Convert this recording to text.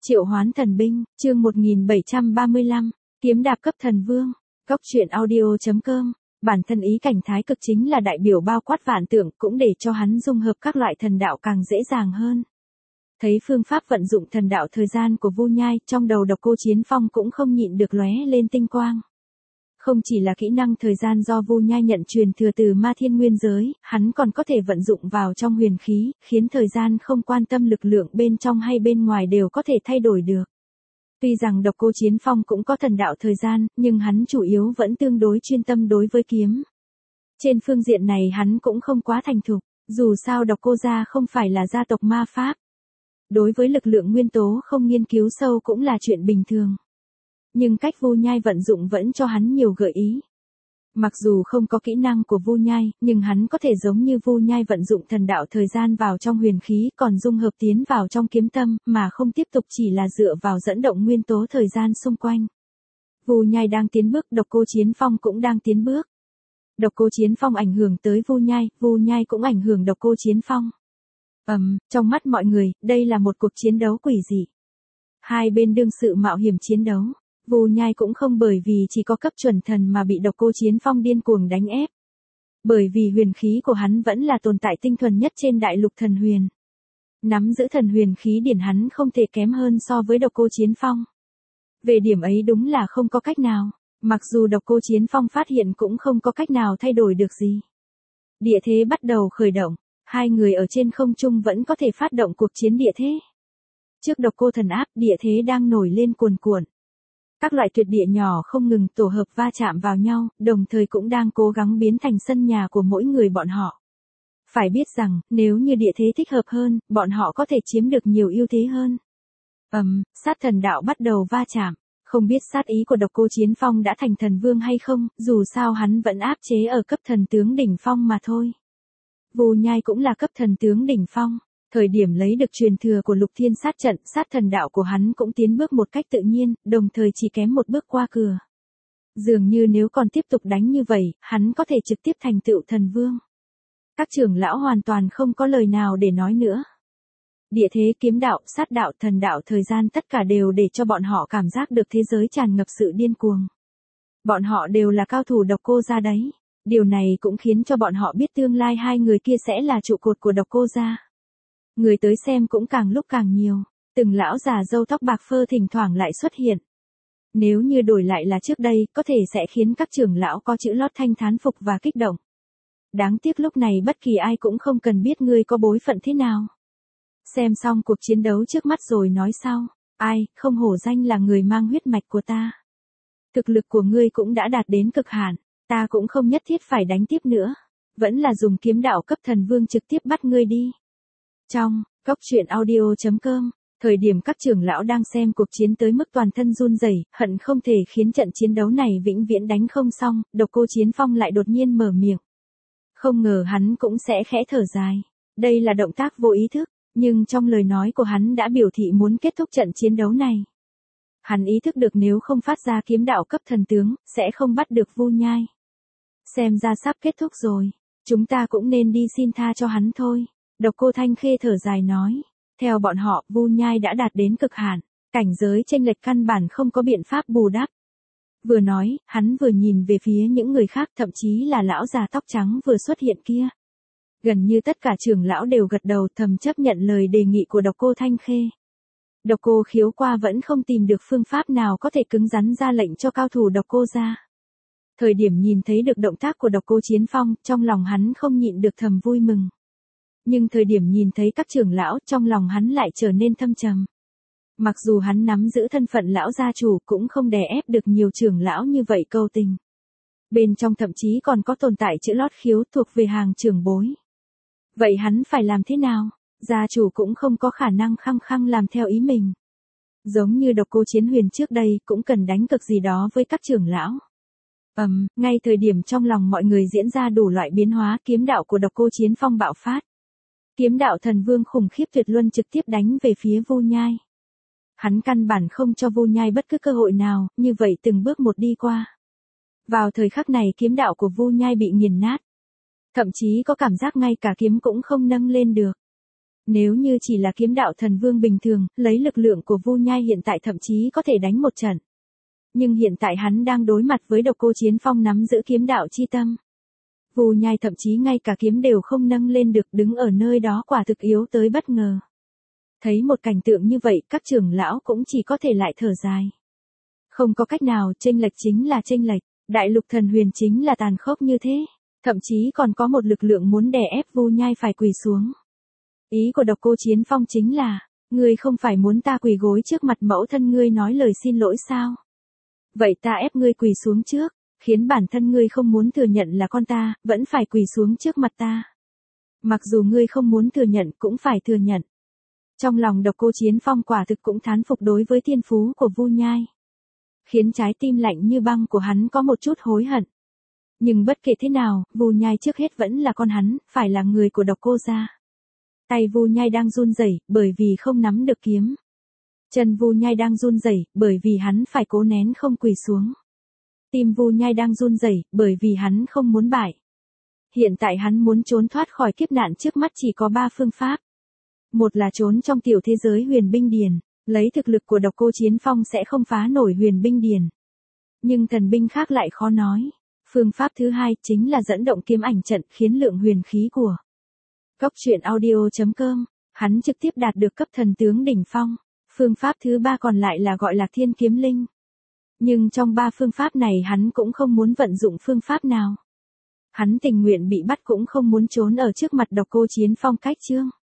Triệu hoán thần binh, chương 1735, kiếm đạp cấp thần vương. Góc truyện audio.com. Bản thân ý cảnh thái cực chính là đại biểu bao quát vạn tượng, cũng để cho hắn dung hợp các loại thần đạo càng dễ dàng hơn. Thấy phương pháp vận dụng thần đạo thời gian của Vu Nhai, trong đầu Độc Cô Chiến Phong cũng không nhịn được lóe lên tinh quang. Không chỉ là kỹ năng thời gian do Vu Nhai nhận truyền thừa từ Ma Thiên Nguyên giới, hắn còn có thể vận dụng vào trong huyền khí, khiến thời gian không quan tâm lực lượng bên trong hay bên ngoài đều có thể thay đổi được. Tuy rằng Độc Cô Chiến Phong cũng có thần đạo thời gian, nhưng hắn chủ yếu vẫn tương đối chuyên tâm đối với kiếm. Trên phương diện này hắn cũng không quá thành thục, dù sao Độc Cô gia không phải là gia tộc ma pháp. Đối với lực lượng nguyên tố không nghiên cứu sâu cũng là chuyện bình thường. Nhưng cách Vu Nhai vận dụng vẫn cho hắn nhiều gợi ý. Mặc dù không có kỹ năng của Vu Nhai, nhưng hắn có thể giống như Vu Nhai vận dụng thần đạo thời gian vào trong huyền khí, còn dung hợp tiến vào trong kiếm tâm, mà không tiếp tục chỉ là dựa vào dẫn động nguyên tố thời gian xung quanh. Vu Nhai đang tiến bước, Độc Cô Chiến Phong cũng đang tiến bước. Độc Cô Chiến Phong ảnh hưởng tới Vu Nhai cũng ảnh hưởng Độc Cô Chiến Phong. Trong mắt mọi người, đây là một cuộc chiến đấu quỷ dị. Hai bên đương sự mạo hiểm chiến đấu. Vu Nhai cũng không bởi vì chỉ có cấp chuẩn thần mà bị Độc Cô Chiến Phong điên cuồng đánh ép. Bởi vì huyền khí của hắn vẫn là tồn tại tinh thuần nhất trên đại lục thần huyền. Nắm giữ thần huyền khí điển hắn không thể kém hơn so với Độc Cô Chiến Phong. Về điểm ấy đúng là không có cách nào, mặc dù Độc Cô Chiến Phong phát hiện cũng không có cách nào thay đổi được gì. Địa thế bắt đầu khởi động, hai người ở trên không trung vẫn có thể phát động cuộc chiến địa thế. Trước Độc Cô thần áp, địa thế đang nổi lên cuồn cuộn. Các loại tuyệt địa nhỏ không ngừng tổ hợp va chạm vào nhau, đồng thời cũng đang cố gắng biến thành sân nhà của mỗi người bọn họ. Phải biết rằng, nếu như địa thế thích hợp hơn, bọn họ có thể chiếm được nhiều ưu thế hơn. Sát thần đạo bắt đầu va chạm. Không biết sát ý của Độc Cô Chiến Phong đã thành thần vương hay không, dù sao hắn vẫn áp chế ở cấp thần tướng đỉnh phong mà thôi. Vu Nhai cũng là cấp thần tướng đỉnh phong. Thời điểm lấy được truyền thừa của Lục Thiên sát trận, sát thần đạo của hắn cũng tiến bước một cách tự nhiên, đồng thời chỉ kém một bước qua cửa. Dường như nếu còn tiếp tục đánh như vậy, hắn có thể trực tiếp thành tựu thần vương. Các trưởng lão hoàn toàn không có lời nào để nói nữa. Địa thế, kiếm đạo, sát đạo, thần đạo, thời gian tất cả đều để cho bọn họ cảm giác được thế giới tràn ngập sự điên cuồng. Bọn họ đều là cao thủ Độc Cô gia đấy. Điều này cũng khiến cho bọn họ biết tương lai hai người kia sẽ là trụ cột của Độc Cô gia. Người tới xem cũng càng lúc càng nhiều, từng lão già râu tóc bạc phơ thỉnh thoảng lại xuất hiện. Nếu như đổi lại là trước đây, có thể sẽ khiến các trưởng lão có chữ lót thanh thán phục và kích động. Đáng tiếc lúc này bất kỳ ai cũng không cần biết ngươi có bối phận thế nào. Xem xong cuộc chiến đấu trước mắt rồi nói sau, ai, không hổ danh là người mang huyết mạch của ta. Thực lực của ngươi cũng đã đạt đến cực hạn, ta cũng không nhất thiết phải đánh tiếp nữa. Vẫn là dùng kiếm đạo cấp thần vương trực tiếp bắt ngươi đi. Trong góc truyện audio.com, thời điểm các trưởng lão đang xem cuộc chiến tới mức toàn thân run rẩy, hận không thể khiến trận chiến đấu này vĩnh viễn đánh không xong, Độc Cô Chiến Phong lại đột nhiên mở miệng. Không ngờ hắn cũng sẽ khẽ thở dài. Đây là động tác vô ý thức, nhưng trong lời nói của hắn đã biểu thị muốn kết thúc trận chiến đấu này. Hắn ý thức được nếu không phát ra kiếm đạo cấp thần tướng, sẽ không bắt được Vu Nhai. Xem ra sắp kết thúc rồi, chúng ta cũng nên đi xin tha cho hắn thôi. Độc Cô Thanh Khê thở dài nói, theo bọn họ, Vu Nhai đã đạt đến cực hạn, cảnh giới chênh lệch căn bản không có biện pháp bù đắp. Vừa nói, hắn vừa nhìn về phía những người khác, thậm chí là lão già tóc trắng vừa xuất hiện kia. Gần như tất cả trưởng lão đều gật đầu thầm chấp nhận lời đề nghị của Độc Cô Thanh Khê. Độc Cô Khiếu qua vẫn không tìm được phương pháp nào có thể cứng rắn ra lệnh cho cao thủ Độc Cô gia. Thời điểm nhìn thấy được động tác của Độc Cô Chiến Phong, trong lòng hắn không nhịn được thầm vui mừng. Nhưng thời điểm nhìn thấy các trưởng lão, trong lòng hắn lại trở nên thâm trầm. Mặc dù hắn nắm giữ thân phận lão gia chủ, cũng không đè ép được nhiều trưởng lão như vậy câu tình. Bên trong thậm chí còn có tồn tại chữ lót khiếu thuộc về hàng trưởng bối. Vậy hắn phải làm thế nào? Gia chủ cũng không có khả năng khăng khăng làm theo ý mình. Giống như Độc Cô Chiến Huyền trước đây, cũng cần đánh cực gì đó với các trưởng lão. Ngay thời điểm trong lòng mọi người diễn ra đủ loại biến hóa, kiếm đạo của Độc Cô Chiến Phong bạo phát. Kiếm đạo thần vương khủng khiếp tuyệt luân trực tiếp đánh về phía Vu Nhai. Hắn căn bản không cho Vu Nhai bất cứ cơ hội nào, như vậy từng bước một đi qua. Vào thời khắc này kiếm đạo của Vu Nhai bị nghiền nát. Thậm chí có cảm giác ngay cả kiếm cũng không nâng lên được. Nếu như chỉ là kiếm đạo thần vương bình thường, lấy lực lượng của Vu Nhai hiện tại thậm chí có thể đánh một trận. Nhưng hiện tại hắn đang đối mặt với Độc Cô Chiến Phong nắm giữ kiếm đạo chi tâm. Vu Nhai thậm chí ngay cả kiếm đều không nâng lên được, đứng ở nơi đó quả thực yếu tới bất ngờ. Thấy một cảnh tượng như vậy, các trưởng lão cũng chỉ có thể lại thở dài. Không có cách nào, chênh lệch chính là chênh lệch, đại lục thần huyền chính là tàn khốc như thế, thậm chí còn có một lực lượng muốn đè ép Vu Nhai phải quỳ xuống. Ý của Độc Cô Chiến Phong chính là, ngươi không phải muốn ta quỳ gối trước mặt mẫu thân ngươi nói lời xin lỗi sao? Vậy ta ép ngươi quỳ xuống trước, khiến bản thân ngươi không muốn thừa nhận là con ta, vẫn phải quỳ xuống trước mặt ta. Mặc dù ngươi không muốn thừa nhận cũng phải thừa nhận. Trong lòng Độc Cô Chiến Phong quả thực cũng thán phục đối với thiên phú của Vu Nhai. Khiến trái tim lạnh như băng của hắn có một chút hối hận. Nhưng bất kể thế nào, Vu Nhai trước hết vẫn là con hắn, phải là người của Độc Cô gia. Tay Vu Nhai đang run rẩy, bởi vì không nắm được kiếm. Chân Vu Nhai đang run rẩy, bởi vì hắn phải cố nén không quỳ xuống. Tim Vu Nhai đang run rẩy, bởi vì hắn không muốn bại. Hiện tại hắn muốn trốn thoát khỏi kiếp nạn trước mắt chỉ có 3 phương pháp. Một là trốn trong tiểu thế giới huyền binh điền, lấy thực lực của Độc Cô Chiến Phong sẽ không phá nổi huyền binh điền. Nhưng thần binh khác lại khó nói. Phương pháp thứ hai chính là dẫn động kiếm ảnh trận khiến lượng huyền khí của Cốc truyện audio.com, hắn trực tiếp đạt được cấp thần tướng đỉnh phong. Phương pháp thứ ba còn lại là gọi là thiên kiếm linh. Nhưng trong 3 phương pháp này hắn cũng không muốn vận dụng phương pháp nào. Hắn tình nguyện bị bắt cũng không muốn trốn ở trước mặt Độc Cô Chiến Phong cách chương.